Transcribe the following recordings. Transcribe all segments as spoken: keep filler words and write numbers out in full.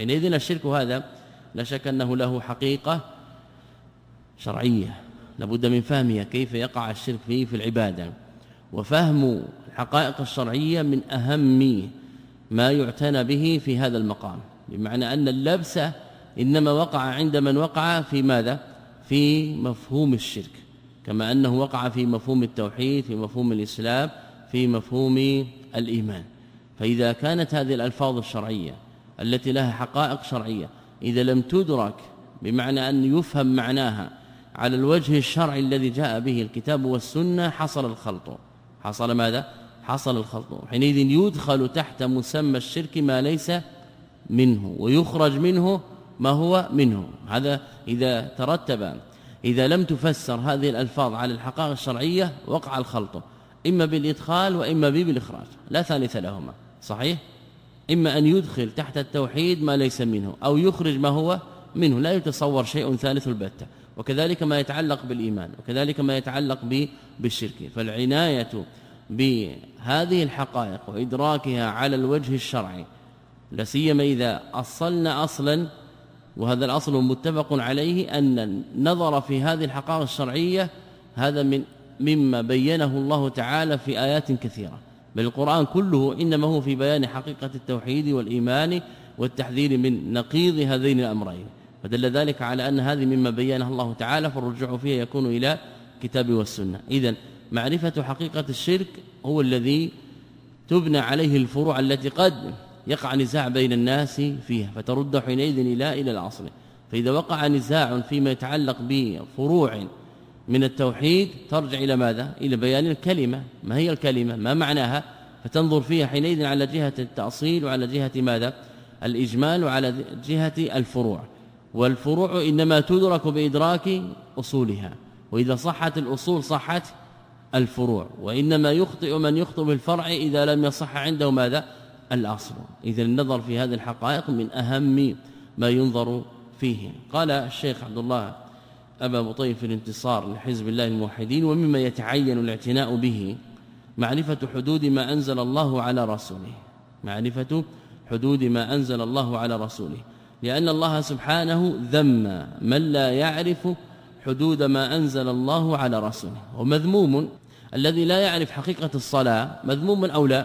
حينئذ الشرك هذا لا شك أنه له حقيقة شرعية لابد من فهمها كيف يقع الشرك فيه في العبادة، وفهم الحقائق الشرعية من أهم ما يعتنى به في هذا المقام، بمعنى أن اللبس إنما وقع عند من وقع في ماذا؟ في مفهوم الشرك، كما أنه وقع في مفهوم التوحيد، في مفهوم الإسلام، في مفهوم الإيمان. فإذا كانت هذه الألفاظ الشرعية التي لها حقائق شرعية إذا لم تدرك بمعنى أن يفهم معناها على الوجه الشرعي الذي جاء به الكتاب والسنة حصل الخلط. حصل ماذا؟ حصل الخلط. حينئذ يدخل تحت مسمى الشرك ما ليس منه ويخرج منه ما هو منه. هذا إذا ترتب، إذا لم تفسر هذه الألفاظ على الحقائق الشرعية وقع الخلط، إما بالإدخال وإما بالإخراج، لا ثالث لهما. صحيح؟ إما أن يدخل تحت التوحيد ما ليس منه أو يخرج ما هو منه، لا يتصور شيء ثالث البتة. وكذلك ما يتعلق بالإيمان، وكذلك ما يتعلق بالشرك. فالعناية بهذه الحقائق وإدراكها على الوجه الشرعي، لا سيما إذا أصلنا أصلا، وهذا الأصل متفق عليه أن النظر في هذه الحقائق الشرعية هذا من مما بينه الله تعالى في آيات كثيرة، بل القرآن كله إنما هو في بيان حقيقة التوحيد والإيمان والتحذير من نقيض هذين الأمرين. فدل ذلك على أن هذه مما بينه الله تعالى، فالرجوع فيها يكون إلى كتاب والسنة. إذن معرفة حقيقة الشرك هو الذي تبنى عليه الفروع التي قد يقع نزاع بين الناس فيها، فترد حينئذ إلى إلى الأصل. فإذا وقع نزاع فيما يتعلق بفروع من التوحيد ترجع إلى ماذا؟ إلى بيان الكلمة، ما هي الكلمة؟ ما معناها؟ فتنظر فيها حينئذ على جهة التأصيل وعلى جهة ماذا؟ الإجمال، وعلى جهة الفروع. والفروع إنما تدرك بإدراك أصولها، وإذا صحت الأصول صحت الفروع، وإنما يخطئ من يخطئ بالفرع إذا لم يصح عنده ماذا؟ الأصل. إذا النظر في هذه الحقائق من أهم ما ينظر فيه. قال الشيخ عبد الله أبا مطيب في الانتصار لحزب الله الموحدين: ومما يتعين الاعتناء به معرفة حدود ما أنزل الله على رسوله، معرفة حدود ما أنزل الله على رسوله، لأن الله سبحانه ذم من لا يعرف حدود ما أنزل الله على رسوله. ومذموم الذي لا يعرف حقيقة الصلاة، مذموم أو لا؟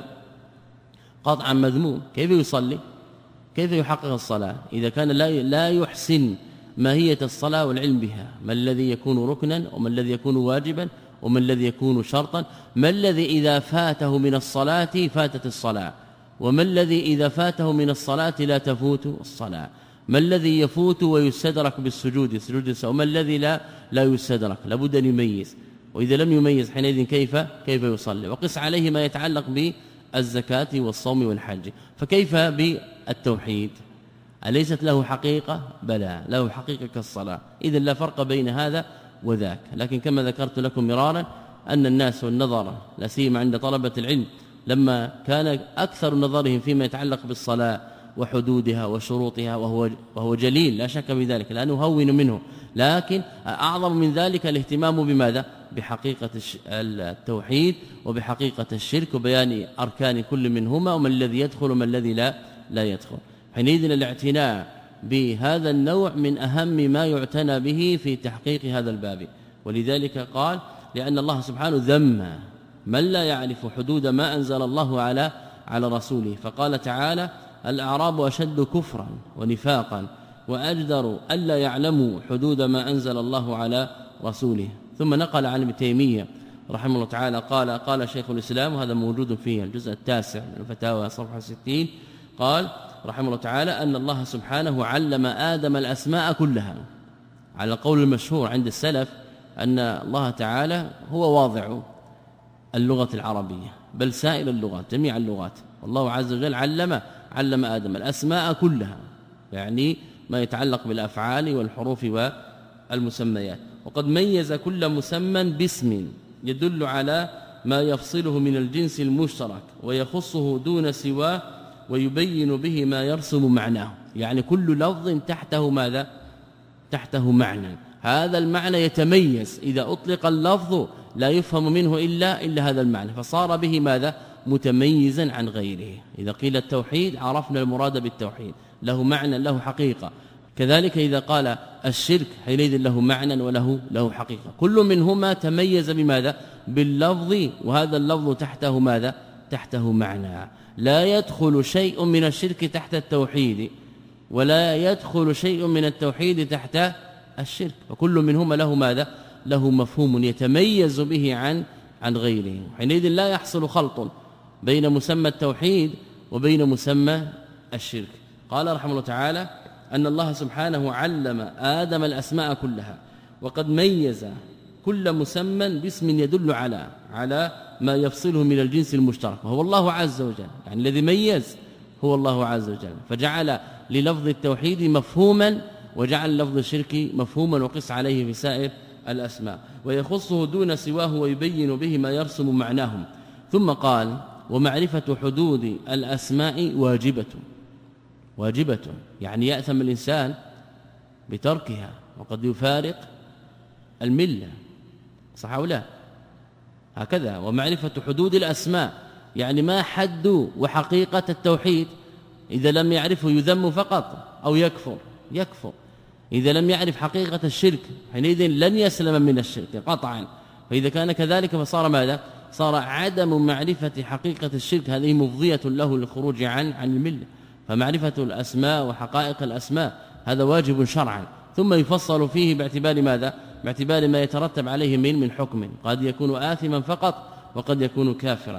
قطعا مذموم. كيف يصلي؟ كيف يحقق الصلاة إذا كان لا لا يحسن ماهية الصلاة والعلم بها؟ ما الذي يكون ركنا، وما الذي يكون واجبا، وما الذي يكون شرطا، ما الذي إذا فاته من الصلاة فاتت الصلاة، وما الذي إذا فاته من الصلاة لا تفوت الصلاة، ما الذي يفوت ويستدرك بالسجود سجود السهو، وما الذي لا لا يستدرك. لابد أن يميز، وإذا لم يميز حينئذ كيف كيف يصلي؟ وقس عليه ما يتعلق بالزكاة والصوم والحج. فكيف بالتوحيد؟ أليست له حقيقة؟ بلى له حقيقة كالصلاة. إذن لا فرق بين هذا وذاك. لكن كما ذكرت لكم مرارا أن الناس والنظر لا سيما عند طلبة العلم لما كان أكثر نظرهم فيما يتعلق بالصلاة وحدودها وشروطها، وهو وهو جليل لا شك بذلك، لا نهون منه، لكن أعظم من ذلك الاهتمام بماذا؟ بحقيقة التوحيد وبحقيقة الشرك وبيان أركان كل منهما، وما الذي يدخل وما الذي لا لا يدخل. حينئذ الاعتناء بهذا النوع من أهم ما يعتنى به في تحقيق هذا الباب. ولذلك قال: لأن الله سبحانه ذم من لا يعرف حدود ما أنزل الله على على رسوله. فقال تعالى: الأعراب أشد كفرا ونفاقا وأجدر ألا يعلموا حدود ما أنزل الله على رسوله. ثم نقل عن ابن تيمية رحمه الله تعالى قال: قال شيخ الإسلام، وهذا موجود فيه الجزء التاسع من الفتاوى صفحة ستين، قال رحمه الله تعالى أن الله سبحانه علم آدم الأسماء كلها، على القول المشهور عند السلف أن الله تعالى هو واضع اللغة العربية، بل سائر اللغات جميع اللغات. والله عز وجل علم علم آدم الأسماء كلها، يعني ما يتعلق بالأفعال والحروف والمسميات. وقد ميز كل مسمى باسم يدل على ما يفصله من الجنس المشترك ويخصه دون سواه، ويبين به ما يرسم معناه. يعني كل لفظ تحته ماذا؟ تحته معنى، هذا المعنى يتميز، إذا أطلق اللفظ لا يفهم منه إلا إلا هذا المعنى، فصار به ماذا؟ متميزا عن غيره. إذا قيل التوحيد عرفنا المراد بالتوحيد، له معنى له حقيقة. كذلك إذا قال الشرك حينئذ له معنى وله له حقيقة. كل منهما تميز بماذا؟ باللفظ، وهذا اللفظ تحته ماذا؟ تحته معنى. لا يدخل شيء من الشرك تحت التوحيد، ولا يدخل شيء من التوحيد تحت الشرك، وكل منهما له ماذا؟ له مفهوم يتميز به عن عن غيره. حينئذ لا يحصل خلط بين مسمى التوحيد وبين مسمى الشرك. قال رحمه الله تعالى أن الله سبحانه علم آدم الأسماء كلها، وقد ميز كل مسمى باسم يدل على على ما يفصله من الجنس المشترك، وهو الله عز وجل. يعني الذي ميز هو الله عز وجل، فجعل للفظ التوحيد مفهوما وجعل لفظ الشرك مفهوما وقس عليه في سائر الأسماء، ويخصه دون سواه ويبين به ما يرسم معناهم. ثم قال ومعرفة حدود الأسماء واجبة. واجبة يعني يأثم الإنسان بتركها، وقد يفارق الملة، صح أو لا؟ هكذا. ومعرفة حدود الأسماء يعني ما حد وحقيقة التوحيد، إذا لم يعرفه يذم فقط أو يكفر يكفر. إذا لم يعرف حقيقة الشرك حينئذ لن يسلم من الشرك قطعا. فإذا كان كذلك فصار ماذا؟ صار عدم معرفة حقيقة الشرك هذه مفضية له للخروج عن عن الملة. فمعرفة الأسماء وحقائق الأسماء هذا واجب شرعا، ثم يفصل فيه باعتبار ماذا؟ باعتبار ما يترتب عليه من من حكم، قد يكون آثما فقط وقد يكون كافرا.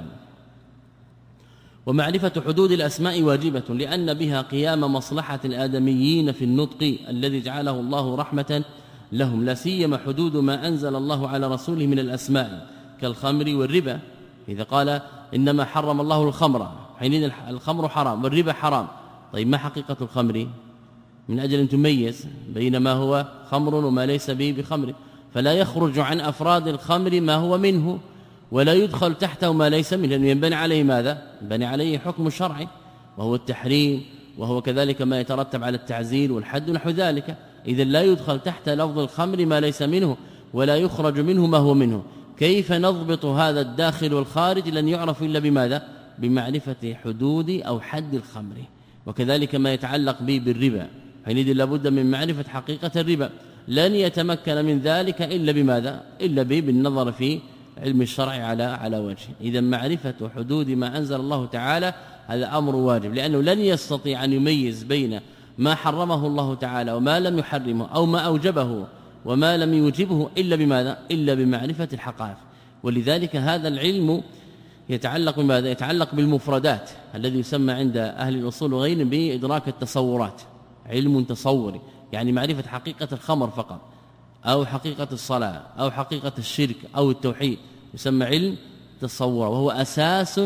ومعرفة حدود الأسماء واجبة لأن بها قيام مصلحة الآدميين في النطق الذي جعله الله رحمة لهم، لا سيما حدود ما أنزل الله على رسوله من الأسماء كالخمر والربا. إذا قال إنما حرم الله الخمر حينئذ الخمر حرام والربا حرام. طيب ما حقيقة الخمر؟ من أجل أن تميز بين ما هو خمر وما ليس به بخمر، فلا يخرج عن أفراد الخمر ما هو منه، ولا يدخل تحته ما ليس منه، لأنه ينبني عليه ماذا؟ ينبني عليه حكم شرعي وهو التحريم، وهو كذلك ما يترتب على التعزير والحد نحو ذلك. إذا لا يدخل تحت لفظ الخمر ما ليس منه، ولا يخرج منه ما هو منه. كيف نضبط هذا الداخل والخارج؟ لن يعرف إلا بماذا؟ بمعرفة حدود أو حد الخمر. وكذلك ما يتعلق به بالربا، حينئذ لابد من معرفة حقيقة الربا، لن يتمكن من ذلك إلا بماذا؟ إلا به بالنظر في علم الشرع على على وجه. إذا معرفة حدود ما أنزل الله تعالى هذا أمر واجب، لأنه لن يستطيع أن يميز بين ما حرمه الله تعالى وما لم يحرمه، أو ما أوجبه وما لم يوجبه، إلا بماذا؟ إلا بمعرفة الحقائق. ولذلك هذا العلم يتعلق بماذا؟ يتعلق بالمفردات الذي يسمى عند أهل الأصول وغيرهم بإدراك التصورات، علم تصوري، يعني معرفة حقيقة الخمر فقط، أو حقيقة الصلاة، أو حقيقة الشرك، أو التوحيد، يسمى علم تصور، وهو أساس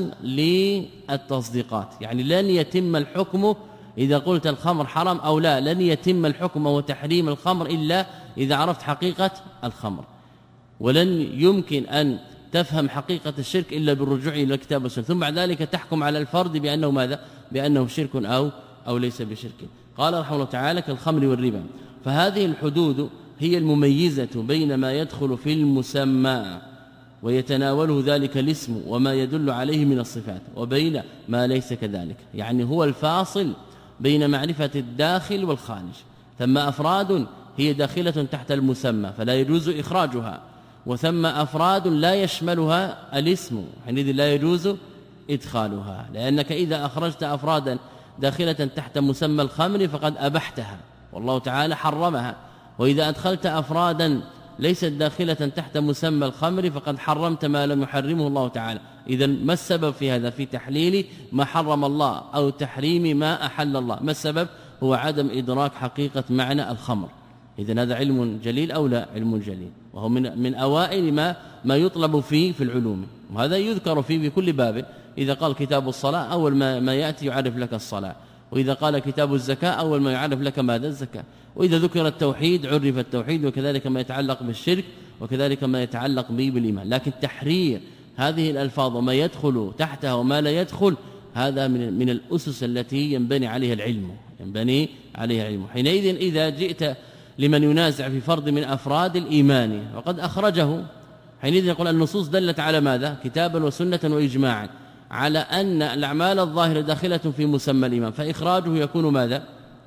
للتصديقات. يعني لن يتم الحكم إذا قلت الخمر حرام أو لا، لن يتم الحكم وتحريم الخمر إلا إذا عرفت حقيقة الخمر، ولن يمكن أن تفهم حقيقة الشرك إلا بالرجوع إلى الكتاب والسنة، ثم بعد ذلك تحكم على الفرد بأنه ماذا؟ بأنه شرك أو أو ليس بشرك. قال رحمه الله تعالى كالخمر والربا. فهذه الحدود هي المميزة بين ما يدخل في المسمى ويتناوله ذلك الاسم وما يدل عليه من الصفات، وبين ما ليس كذلك. يعني هو الفاصل بين معرفة الداخل والخارج. ثم أفراد هي داخلة تحت المسمى فلا يجوز إخراجها، وثم أفراد لا يشملها الاسم حينئذ لا يجوز إدخالها، لأنك إذا أخرجت أفرادا داخلة تحت مسمى الخمر فقد أبحتها والله تعالى حرمها، وإذا أدخلت أفرادا ليست داخلة تحت مسمى الخمر فقد حرمت ما لم يحرمه الله تعالى. إذا ما السبب في هذا؟ في تحليل ما حرم الله أو تحريم ما أحل الله. ما السبب؟ هو عدم إدراك حقيقة معنى الخمر. إذن هذا علم جليل أو لا؟ علم جليل، وهو من من أوائل ما ما يطلب فيه في العلوم، وهذا يذكر فيه بكل باب. إذا قال كتاب الصلاة أول ما ما يأتي يعرف لك الصلاة، وإذا قال كتاب الزكاة أول ما يعرف لك ماذا؟ الزكاة. وإذا ذكر التوحيد عرف التوحيد، وكذلك ما يتعلق بالشرك، وكذلك ما يتعلق به بالإيمان. لكن تحرير هذه الألفاظ وما يدخل تحتها وما لا يدخل هذا من من الأسس التي ينبني عليها العلم ينبني عليها العلم. حينئذ إذا جئت لمن ينازع في فرد من أفراد الإيمان وقد أخرجه، حينئذ يقول النصوص دلت على ماذا؟ كتابا وسنة وإجماعا على أن الأعمال الظاهرة داخلة في مسمى الإيمان، فإخراجه يكون ماذا؟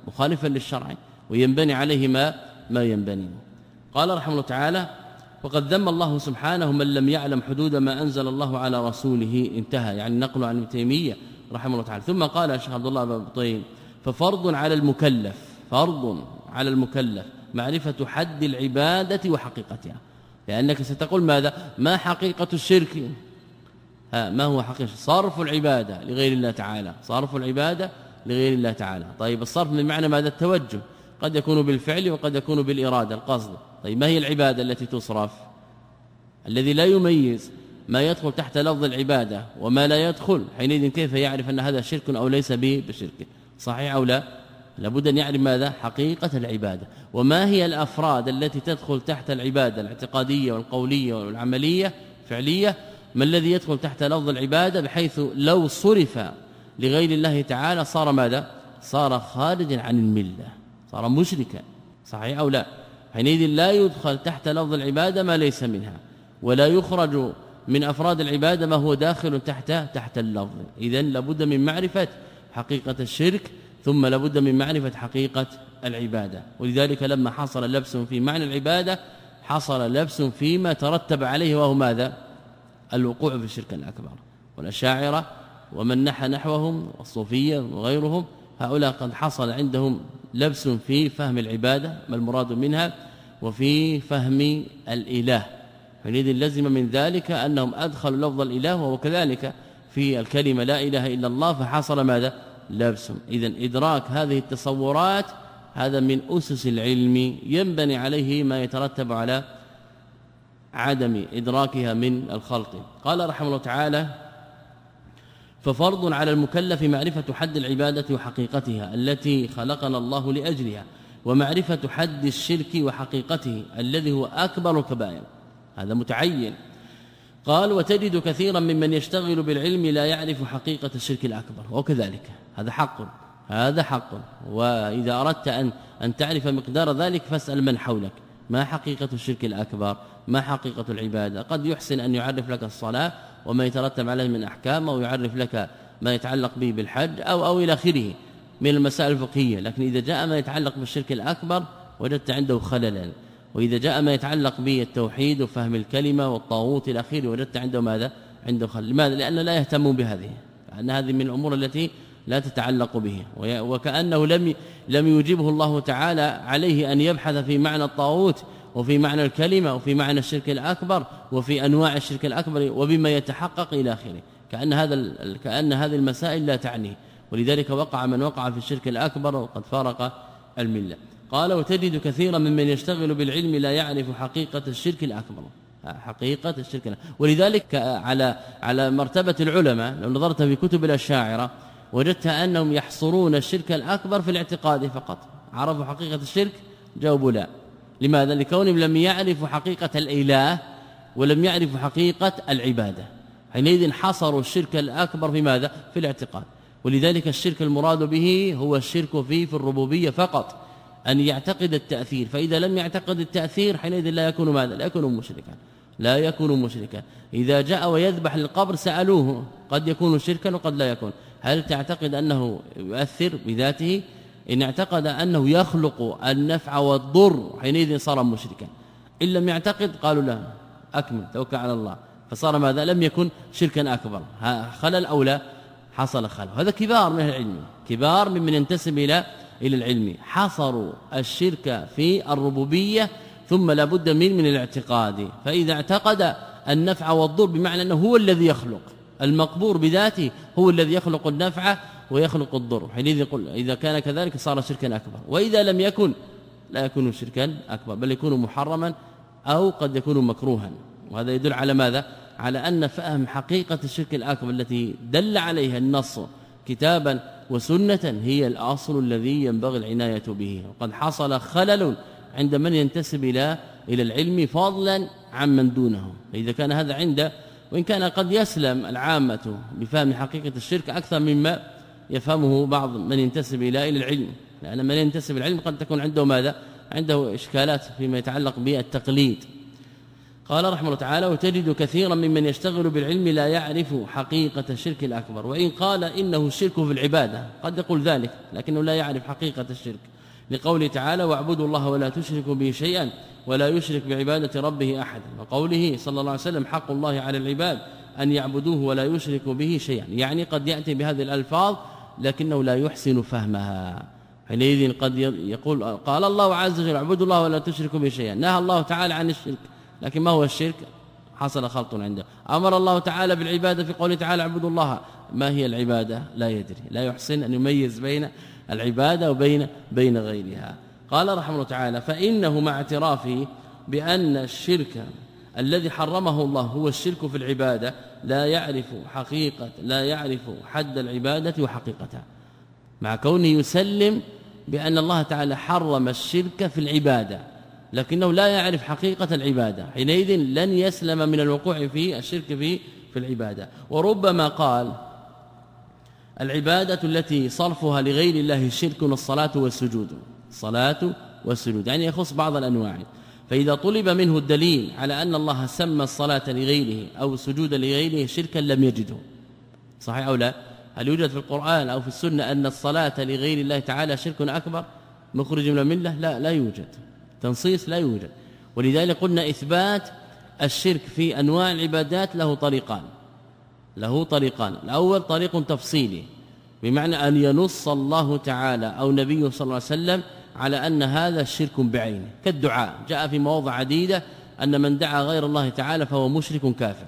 مخالفا للشرع وينبني عليه ما ما ينبني. قال رحمه الله تعالى: وقد ذم الله سبحانه من لم يعلم حدود ما أنزل الله على رسوله. انتهى، يعني نقل عن ابن تيمية رحمه الله تعالى. ثم قال الشيخ عبد الله بن طيب: ففرض على المكلف فرض على المكلف معرفة حد العبادة وحقيقتها. لأنك ستقول ماذا؟ ما حقيقة الشرك؟ ها ما هو حقيقة؟ صرف العبادة لغير الله تعالى، صرف العبادة لغير الله تعالى. طيب الصرف من معنى ماذا؟ التوجه، قد يكون بالفعل وقد يكون بالإرادة القصد. طيب ما هي العبادة التي تصرف؟ الذي لا يميز ما يدخل تحت لفظ العبادة وما لا يدخل، حينئذ كيف يعرف أن هذا شرك أو ليس به بشرك؟ صحيح أو لا؟ لابد أن يعرف ماذا؟ حقيقة العبادة. وما هي الأفراد التي تدخل تحت العبادة الاعتقادية والقولية والعملية فعلية؟ ما الذي يدخل تحت لفظ العبادة بحيث لو صرف لغير الله تعالى صار ماذا؟ صار خارجا عن الملة، صار مشركا. صحيح أو لا؟ حينئذ لا يدخل تحت لفظ العبادة ما ليس منها، ولا يخرج من أفراد العبادة ما هو داخل تحت تحت اللفظ. إذن لابد من معرفة حقيقة الشرك، ثم لابد من معرفة حقيقة العبادة. ولذلك لما حصل لبس في معنى العبادة حصل لبس فيما ترتب عليه، وهو ماذا؟ الوقوع في الشرك الأكبر. والأشاعرة ومن نحى نحوهم والصوفية وغيرهم، هؤلاء قد حصل عندهم لبس في فهم العبادة ما المراد منها، وفي فهم الإله. حينئذ لزم من ذلك أنهم أدخلوا لفظ الإله، وهو كذلك في الكلمة لا إله إلا الله، فحصل ماذا؟ لبس. إذن إدراك هذه التصورات هذا من أسس العلم، ينبني عليه ما يترتب على عدم إدراكها من الخلق. قال رحمه الله تعالى: ففرض على المكلف معرفة حد العبادة وحقيقتها التي خلقنا الله لأجلها، ومعرفة حد الشرك وحقيقته الذي هو أكبر الكبائر. هذا متعين. قال: وتجد كثيرا ممن يشتغل بالعلم لا يعرف حقيقة الشرك الأكبر. وكذلك هذا حق، هذا حق. وإذا أردت أن أن تعرف مقدار ذلك فاسأل من حولك: ما حقيقة الشرك الأكبر؟ ما حقيقة العبادة؟ قد يحسن أن يعرف لك الصلاة وما يترتب عليه من أحكام، أو يعرف لك ما يتعلق به بالحج أو أو إلى آخره من المسائل الفقهية. لكن إذا جاء ما يتعلق بالشرك الأكبر وجدت عنده خللا، وإذا جاء ما يتعلق بالتوحيد وفهم الكلمة والطاغوت إلى آخره وجدت عنده ماذا؟ عنده خلل. لماذا؟ لأنه لا يهتم بهذه، لأن هذه من الأمور التي لا تتعلق به، وكأنه لم لم يجيبه الله تعالى عليه أن يبحث في معنى الطاغوت وفي معنى الكلمة وفي معنى الشرك الأكبر وفي أنواع الشرك الأكبر وبما يتحقق إلى آخره. كأن هذا كأن هذه المسائل لا تعنيه، ولذلك وقع من وقع في الشرك الأكبر وقد فارق الملة. قال: وتجد كثيرا ممن يشتغل بالعلم لا يعرف حقيقة الشرك الأكبر، حقيقة الشرك الأكبر. ولذلك على على مرتبة العلماء لو نظرت في كتب الأشاعرة وجدت أنهم يحصرون الشرك الأكبر في الاعتقاد فقط. عرفوا حقيقة الشرك؟ جاوبوا لا. لماذا؟ لكونهم لم يعرفوا حقيقة الإله ولم يعرفوا حقيقة العبادة. حينئذ حصروا الشرك الأكبر في ماذا؟ في الاعتقاد. ولذلك الشرك المراد به هو الشرك فيه في الربوبية فقط، أن يعتقد التأثير. فإذا لم يعتقد التأثير حينئذ لا يكون ماذا؟ لا يكون مشركا، لا يكون مشركا. إذا جاء ويذبح للقبر سألوه، قد يكون شركا وقد لا يكون. هل تعتقد أنه يؤثر بذاته؟ إن اعتقد أنه يخلق النفع والضر حينئذ صار مشركا. إن لم يعتقد قالوا لا، أكمل توكل على الله، فصار ماذا؟ لم يكن شركا أكبر. خلل أو لا؟ حصل خلل. هذا كبار من العلم، كبار ممن ينتسب إلى إلى العلم، حصروا الشرك في الربوبية ثم لابد من من الاعتقاد. فإذا اعتقد النفع والضر بمعنى أنه هو الذي يخلق، المقبور بذاته هو الذي يخلق النفع ويخلق الضر، حينئذ يقول إذا كان كذلك صار شركا أكبر. وإذا لم يكن لا يكون شركا أكبر، بل يكون محرما أو قد يكون مكروها. وهذا يدل على ماذا؟ على أن فهم حقيقة الشرك الأكبر التي دل عليها النص كتابا وسنة هي الأصل الذي ينبغي العناية به. وقد حصل خلل عند من ينتسب إلى إلى العلم فضلا عن من دونه. فإذا كان هذا عنده، وإن كان قد يسلم العامة بفهم حقيقة الشرك أكثر مما يفهمه بعض من ينتسب إلى إلى العلم، لأن من ينتسب العلم قد تكون عنده ماذا؟ عنده إشكالات فيما يتعلق بالتقليد. قال رحمه الله تعالى وتجد كثيرا ممن يشتغل بالعلم لا يعرف حقيقة الشرك الأكبر، وإن قال إنه الشرك في العبادة قد يقول ذلك لكنه لا يعرف حقيقة الشرك، لقوله تعالى واعبدوا الله ولا تشركوا به شيئا ولا يشرك بعبادة ربه أحدا، وقوله صلى الله عليه وسلم حق الله على العباد أن يعبدوه ولا يشركوا به شيئا، يعني قد يأتي بهذه الألفاظ لكنه لا يحسن فهمها، حينئذ قد يقول قال الله عز وجل اعبدوا الله ولا تشركوا به شيئا، نهى الله تعالى عن الشرك، لكن ما هو الشرك؟ حصل خلط عنده. أمر الله تعالى بالعبادة في قوله تعالى اعبدوا الله، ما هي العبادة؟ لا يدري، لا يحسن أن يميز بين العبادة وبين بين غيرها. قال رحمه الله تعالى فإنه مع اعترافه بأن الشرك الذي حرمه الله هو الشرك في العبادة لا يعرف حقيقة لا يعرف حد العبادة وحقيقتها، مع كونه يسلم بأن الله تعالى حرم الشرك في العبادة لكنه لا يعرف حقيقة العبادة، حينئذ لن يسلم من الوقوع في الشرك في في العبادة. وربما قال العبادة التي صرفها لغير الله الشرك الصلاة والسجود، الصلاة والسجود يعني يخص بعض الأنواع، فإذا طلب منه الدليل على أن الله سمى الصلاة لغيره أو السجود لغيره شركا لم يجده، صحيح أو لا؟ هل يوجد في القرآن أو في السنة أن الصلاة لغير الله تعالى شرك أكبر مخرج من الملة؟ لا لا يوجد، تنصيص لا يوجد. ولذلك قلنا إثبات الشرك في أنواع العبادات له طريقان له طريقان الأول طريق تفصيلي بمعنى أن ينص الله تعالى أو نبيه صلى الله عليه وسلم على أن هذا شرك بعينه، كالدعاء جاء في مواضع عديدة أن من دعا غير الله تعالى فهو مشرك كافر،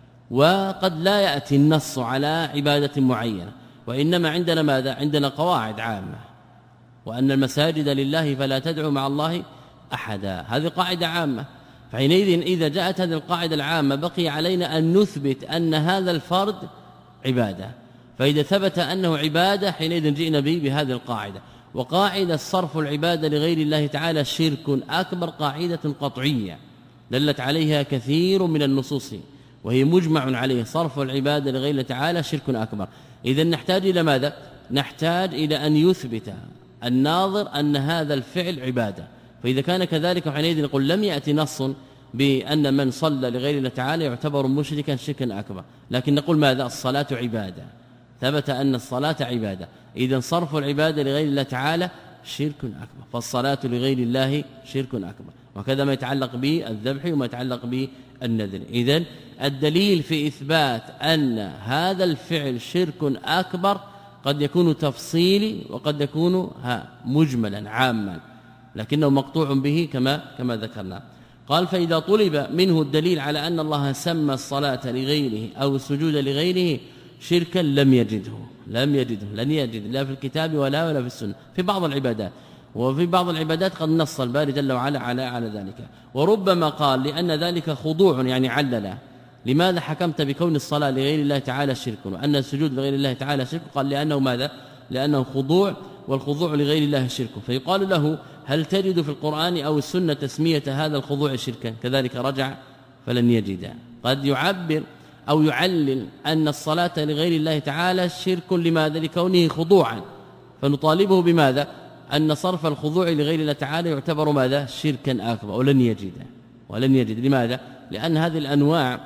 وقد لا يأتي النص على عبادة معينة، وإنما عندنا ماذا؟ عندنا قواعد عامة، وأن المساجد لله فلا تدعوا مع الله أحدا، هذه قاعدة عامة. فحينئذ إذا جاءت هذه القاعدة العامة بقي علينا أن نثبت أن هذا الفرد عبادة، فإذا ثبت أنه عبادة حينئذ جئنا به بهذه القاعدة. وقاعدة صرف العبادة لغير الله تعالى شرك أكبر قاعدة قطعية دلت عليها كثير من النصوص، وهي مجمع عليه، صرف العبادة لغير الله تعالى شرك أكبر. إذن نحتاج إلى ماذا؟ نحتاج إلى أن يثبت الناظر أن هذا الفعل عبادة، فإذا كان كذلك حينئذ نقول لم يأتي نص بأن من صلى لغير الله تعالى يعتبر مشركا شركا أكبر، لكن نقول ماذا؟ الصلاة عبادة، ثبت أن الصلاة عبادة، إذن صرف العبادة لغير الله تعالى شرك أكبر، فالصلاة لغير الله شرك أكبر، وكذا ما يتعلق بالذبح وما يتعلق بالنذر. إذن الدليل في إثبات أن هذا الفعل شرك أكبر قد يكون تفصيلي وقد يكون ها مجملا عاما، لكنه مقطوع به كما كما ذكرنا. قال فإذا طلب منه الدليل على أن الله سمى الصلاة لغيره أو السجود لغيره شركا لم يجده لم يجده لن يجد لا في الكتاب ولا ولا في السنة في بعض العبادات، وفي بعض العبادات قد نص الباري جل وعلا على على ذلك. وربما قال لأن ذلك خضوع يعني علل، لماذا حكمت بكون الصلاة لغير الله تعالى شرك وأن السجود لغير الله تعالى شرك؟ قال لأنه ماذا؟ لأنه خضوع، والخضوع لغير الله شرك، فيقال له هل تجد في القرآن أو السنة تسمية هذا الخضوع شركا؟ كذلك رجع فلن يجد. قد يعبر أو يعلل أن الصلاة لغير الله تعالى شرك، لماذا؟ لكونه خضوعا، فنطالبه بماذا؟ أن صرف الخضوع لغير الله تعالى يعتبر ماذا؟ شركا أكبر، ولن يجد ولن يجد لماذا؟ لأن هذه الأنواع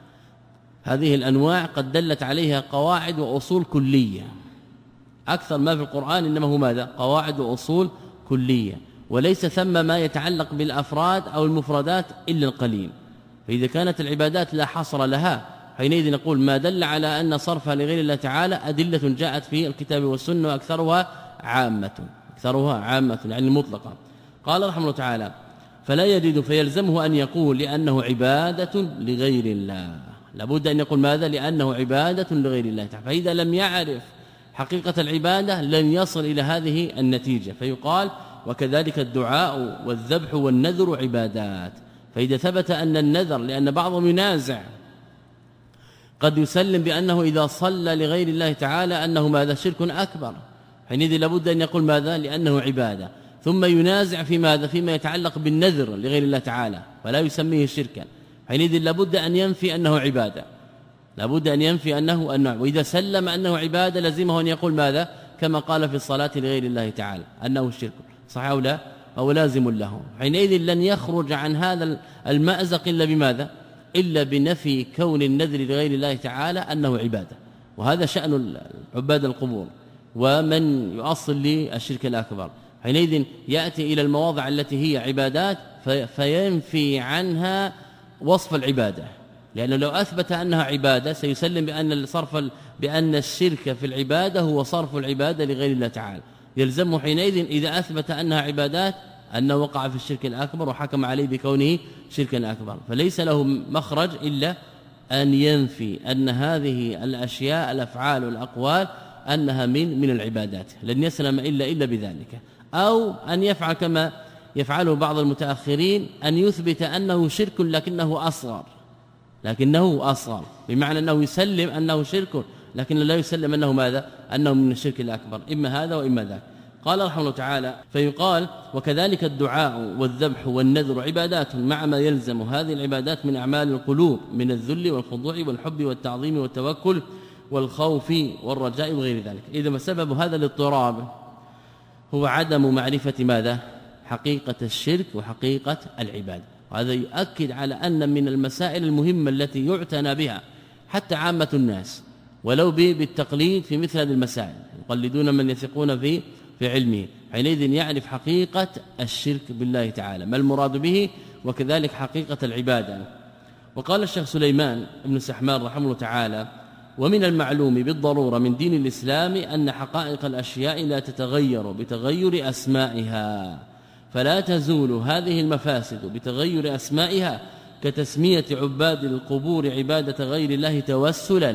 هذه الأنواع قد دلت عليها قواعد وأصول كلية، أكثر ما في القرآن إنما هو ماذا؟ قواعد وأصول كلية، وليس ثم ما يتعلق بالأفراد أو المفردات إلا القليل. فإذا كانت العبادات لا حصر لها حينئذ نقول ما دل على أن صرفها لغير الله تعالى أدلة جاءت في الكتاب والسنة وأكثرها عامة أكثرها عامة يعني مطلقة. قال رحمه الله تعالى فلا يجد فيلزمه أن يقول لأنه عبادة لغير الله، لابد أن يقول ماذا؟ لأنه عبادة لغير الله تعالى، فإذا لم يعرف حقيقة العبادة لن يصل إلى هذه النتيجة، فيقال وكذلك الدعاء والذبح والنذر عبادات. فإذا ثبت أن النذر، لأن بعضهم ينازع قد يسلم بأنه إذا صلى لغير الله تعالى أنه ماذا؟ شرك أكبر، حينئذ لابد أن يقول ماذا؟ لأنه عبادة، ثم ينازع في ماذا؟ فيما يتعلق بالنذر لغير الله تعالى فلا يسميه شركا، حينئذ لابد أن ينفي أنه عبادة لابد أن ينفي أنه أنه وإذا سلم أنه عبادة لزمه أن يقول ماذا؟ كما قال في الصلاة لغير الله تعالى أنه شرك، صح أو لا؟ فهو لازم له. حينئذ لن يخرج عن هذا المأزق إلا بماذا؟ إلا بنفي كون النذر لغير الله تعالى أنه عبادة، وهذا شأن عباد القبور ومن يؤصل للشرك الأكبر. حينئذ يأتي إلى المواضع التي هي عبادات فينفي عنها وصف العبادة، لأنه لو أثبت أنها عبادة سيسلم بأن الصرف بأن الشرك في العبادة هو صرف العبادة لغير الله تعالى. يلزمه حينئذ إذا أثبت أنها عبادات أنه وقع في الشرك الأكبر وحكم عليه بكونه شركا أكبر، فليس له مخرج إلا أن ينفي أن هذه الأشياء الأفعال والأقوال أنها من من العبادات، لن يسلم إلا إلا بذلك. أو أن يفعل كما يفعله بعض المتأخرين، أن يثبت أنه شرك لكنه أصغر، لكنه أصغر بمعنى أنه يسلم أنه شرك لكن لا يسلم أنه ماذا؟ أنه من الشرك الأكبر، إما هذا وإما ذاك. قال رحمه الله تعالى: فيقال وكذلك الدعاء والذبح والنذر عبادات مع ما يلزم هذه العبادات من أعمال القلوب من الذل والخضوع والحب والتعظيم والتوكل والخوف والرجاء وغير ذلك. إذا ما سبب هذا الاضطراب هو عدم معرفة ماذا؟ حقيقة الشرك وحقيقة العبادة. وهذا يؤكد على أن من المسائل المهمة التي يعتنى بها حتى عامة الناس ولو بالتقليد في مثل هذه المسائل، يقلدون من يثقون في في علمه، حينئذ يعرف حقيقة الشرك بالله تعالى ما المراد به، وكذلك حقيقة العبادة. وقال الشيخ سليمان بن سحمان رحمه الله تعالى: ومن المعلوم بالضرورة من دين الإسلام أن حقائق الأشياء لا تتغير بتغير أسمائها، فلا تزول هذه المفاسد بتغير أسمائها، كتسمية عباد القبور عبادة غير الله توسلا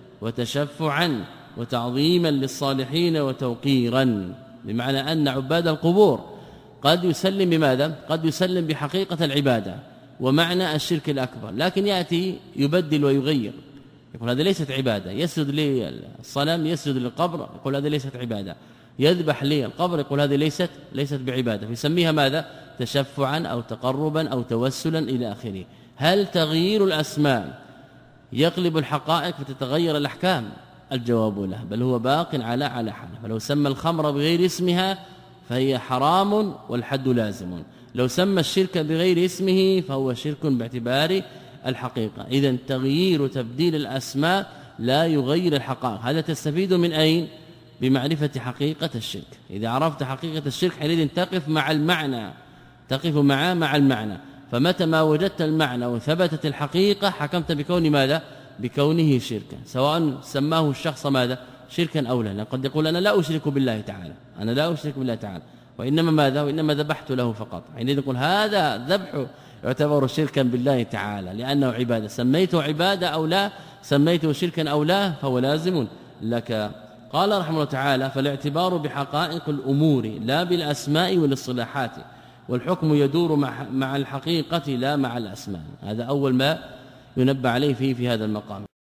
وتشفعا وتعظيما للصالحين وتوقيرا، بمعنى أن عباد القبور قد يسلم بماذا؟ قد يسلم بحقيقة العبادة ومعنى الشرك الأكبر، لكن يأتي يبدل ويغير، يقول هذا ليست عبادة، يسجد للصنم يسجد للقبر، يقول هذا ليست عبادة، يذبح للقبر، يقول هذه ليست ليست بعبادة، فيسميها ماذا؟ تشفعا أو تقربا أو توسلا إلى آخره. هل تغيير الأسماء يقلب الحقائق فتتغير الأحكام؟ الجواب له، بل هو باق على على حاله. فلو سمى الخمر بغير اسمها فهي حرام والحد لازم، لو سمى الشرك بغير اسمه فهو شرك باعتبار الحقيقة. إذن تغيير تبديل الأسماء لا يغير الحقائق. هذا تستفيد من أين؟ بمعرفة حقيقة الشرك. إذا عرفت حقيقة الشرك حينئذ تقف مع المعنى، تقف معه مع المعنى، فمتى ما وجدت المعنى وثبتت الحقيقة حكمت بكون ماذا؟ بكونه شركا، سواء سماه الشخص ماذا؟ شركا أو لا. قد يقول أنا لا أشرك بالله تعالى، أنا لا أشرك بالله تعالى، وإنما ماذا؟ وإنما ذبحت له فقط. حينئذ يقول هذا ذبح يعتبر شركا بالله تعالى لأنه عبادة، سميته عبادة أو لا، سميته شركا أو لا، فهو لازم لك. قال رحمه الله تعالى: فالاعتبار بحقائق الأمور لا بالأسماء والاصطلاحات، والحكم يدور مع مع الحقيقة لا مع الأسماء. هذا أول ما ينبه عليه فيه في هذا المقام.